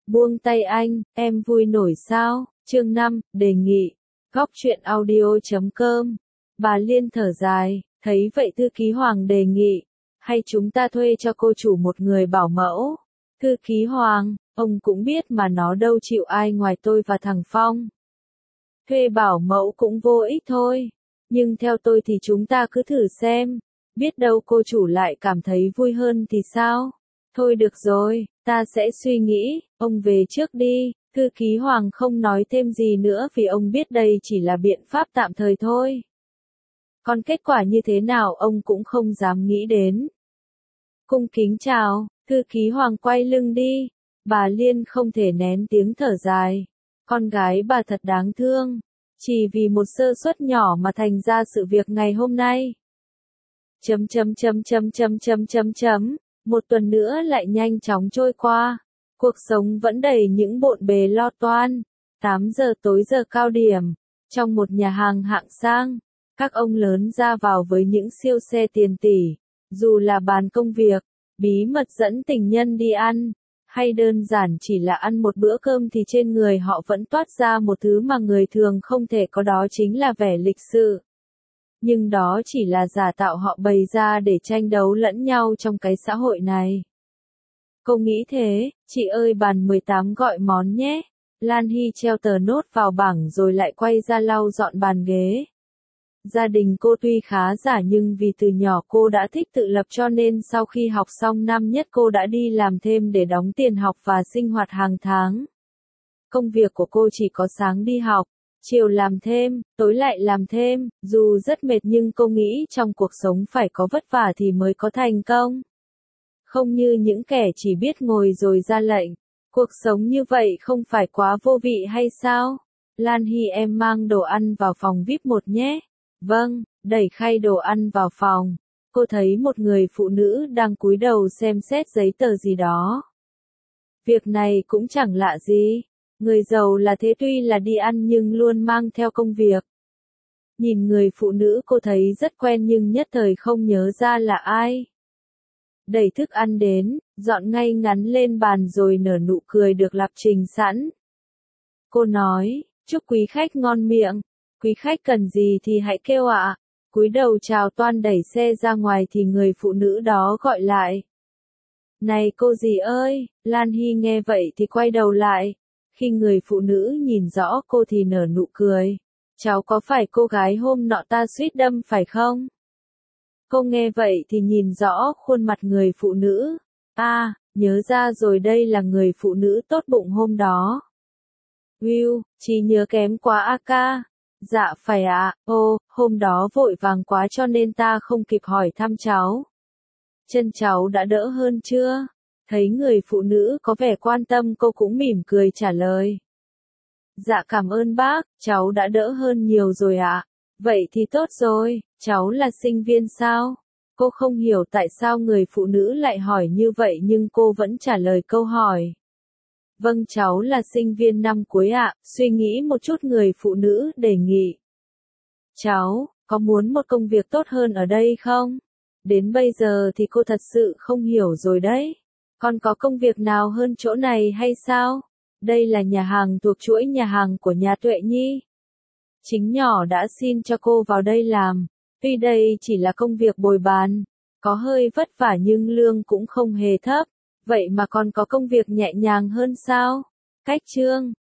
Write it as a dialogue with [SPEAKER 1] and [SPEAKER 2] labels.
[SPEAKER 1] Buông tay anh, em vui nổi sao? Chương 5, đề nghị. Góc truyện audio.com. Bà Liên thở dài, thấy vậy thư ký Hoàng đề nghị, hay chúng ta thuê cho cô chủ một người bảo mẫu. Thư ký Hoàng, ông cũng biết mà nó đâu chịu ai ngoài tôi và thằng Phong. Thuê bảo mẫu cũng vô ích thôi, nhưng theo tôi thì chúng ta cứ thử xem, biết đâu cô chủ lại cảm thấy vui hơn thì sao? Thôi được rồi, ta sẽ suy nghĩ, ông về trước đi. Thư ký Hoàng không nói thêm gì nữa vì ông biết đây chỉ là biện pháp tạm thời thôi. Còn kết quả như thế nào ông cũng không dám nghĩ đến. Cung kính chào, thư ký Hoàng quay lưng đi. Bà Liên không thể nén tiếng thở dài. Con gái bà thật đáng thương, chỉ vì một sơ suất nhỏ mà thành ra sự việc ngày hôm nay. Một tuần nữa lại nhanh chóng trôi qua. Cuộc sống vẫn đầy những bộn bề lo toan. 8 giờ tối giờ cao điểm, trong một nhà hàng hạng sang, các ông lớn ra vào với những siêu xe tiền tỷ, dù là bàn công việc, bí mật dẫn tình nhân đi ăn, hay đơn giản chỉ là ăn một bữa cơm thì trên người họ vẫn toát ra một thứ mà người thường không thể có, đó chính là vẻ lịch sự. Nhưng đó chỉ là giả tạo họ bày ra để tranh đấu lẫn nhau trong cái xã hội này. Cô nghĩ thế, chị ơi bàn 18 gọi món nhé. Lan Hy treo tờ nốt vào bảng rồi lại quay ra lau dọn bàn ghế. Gia đình cô tuy khá giả nhưng vì từ nhỏ cô đã thích tự lập cho nên sau khi học xong năm nhất cô đã đi làm thêm để đóng tiền học và sinh hoạt hàng tháng. Công việc của cô chỉ có sáng đi học, chiều làm thêm, tối lại làm thêm, dù rất mệt nhưng cô nghĩ trong cuộc sống phải có vất vả thì mới có thành công. Không như những kẻ chỉ biết ngồi rồi ra lệnh. Cuộc sống như vậy không phải quá vô vị hay sao? Lan Hy em mang đồ ăn vào phòng VIP một nhé. Vâng, đẩy khay đồ ăn vào phòng. Cô thấy một người phụ nữ đang cúi đầu xem xét giấy tờ gì đó. Việc này cũng chẳng lạ gì. Người giàu là thế, tuy là đi ăn nhưng luôn mang theo công việc. Nhìn người phụ nữ cô thấy rất quen nhưng nhất thời không nhớ ra là ai. Đẩy thức ăn đến, dọn ngay ngắn lên bàn rồi nở nụ cười được lập trình sẵn. Cô nói, chúc quý khách ngon miệng, quý khách cần gì thì hãy kêu ạ. Cúi đầu chào toan đẩy xe ra ngoài thì người phụ nữ đó gọi lại. Này cô dì ơi, Lan Hy nghe vậy thì quay đầu lại. Khi người phụ nữ nhìn rõ cô thì nở nụ cười. Cháu có phải cô gái hôm nọ ta suýt đâm phải không? Cô nghe vậy thì nhìn rõ khuôn mặt người phụ nữ. À, nhớ ra rồi, đây là người phụ nữ tốt bụng hôm đó. Will, trí nhớ kém quá a ca. Dạ phải ạ, hôm đó vội vàng quá cho nên ta không kịp hỏi thăm cháu. Chân cháu đã đỡ hơn chưa? Thấy người phụ nữ có vẻ quan tâm cô cũng mỉm cười trả lời. Dạ cảm ơn bác, cháu đã đỡ hơn nhiều rồi ạ. Vậy thì tốt rồi, cháu là sinh viên sao? Cô không hiểu tại sao người phụ nữ lại hỏi như vậy nhưng cô vẫn trả lời câu hỏi. Vâng cháu là sinh viên năm cuối ạ, suy nghĩ một chút người phụ nữ đề nghị. Cháu, có muốn một công việc tốt hơn ở đây không? Đến bây giờ thì cô thật sự không hiểu rồi đấy. Còn có công việc nào hơn chỗ này hay sao? Đây là nhà hàng thuộc chuỗi nhà hàng của nhà Tuệ Nhi. Chính nhỏ đã xin cho cô vào đây làm. Tuy đây chỉ là công việc bồi bàn, có hơi vất vả nhưng lương cũng không hề thấp. Vậy mà còn có công việc nhẹ nhàng hơn sao? Cách chương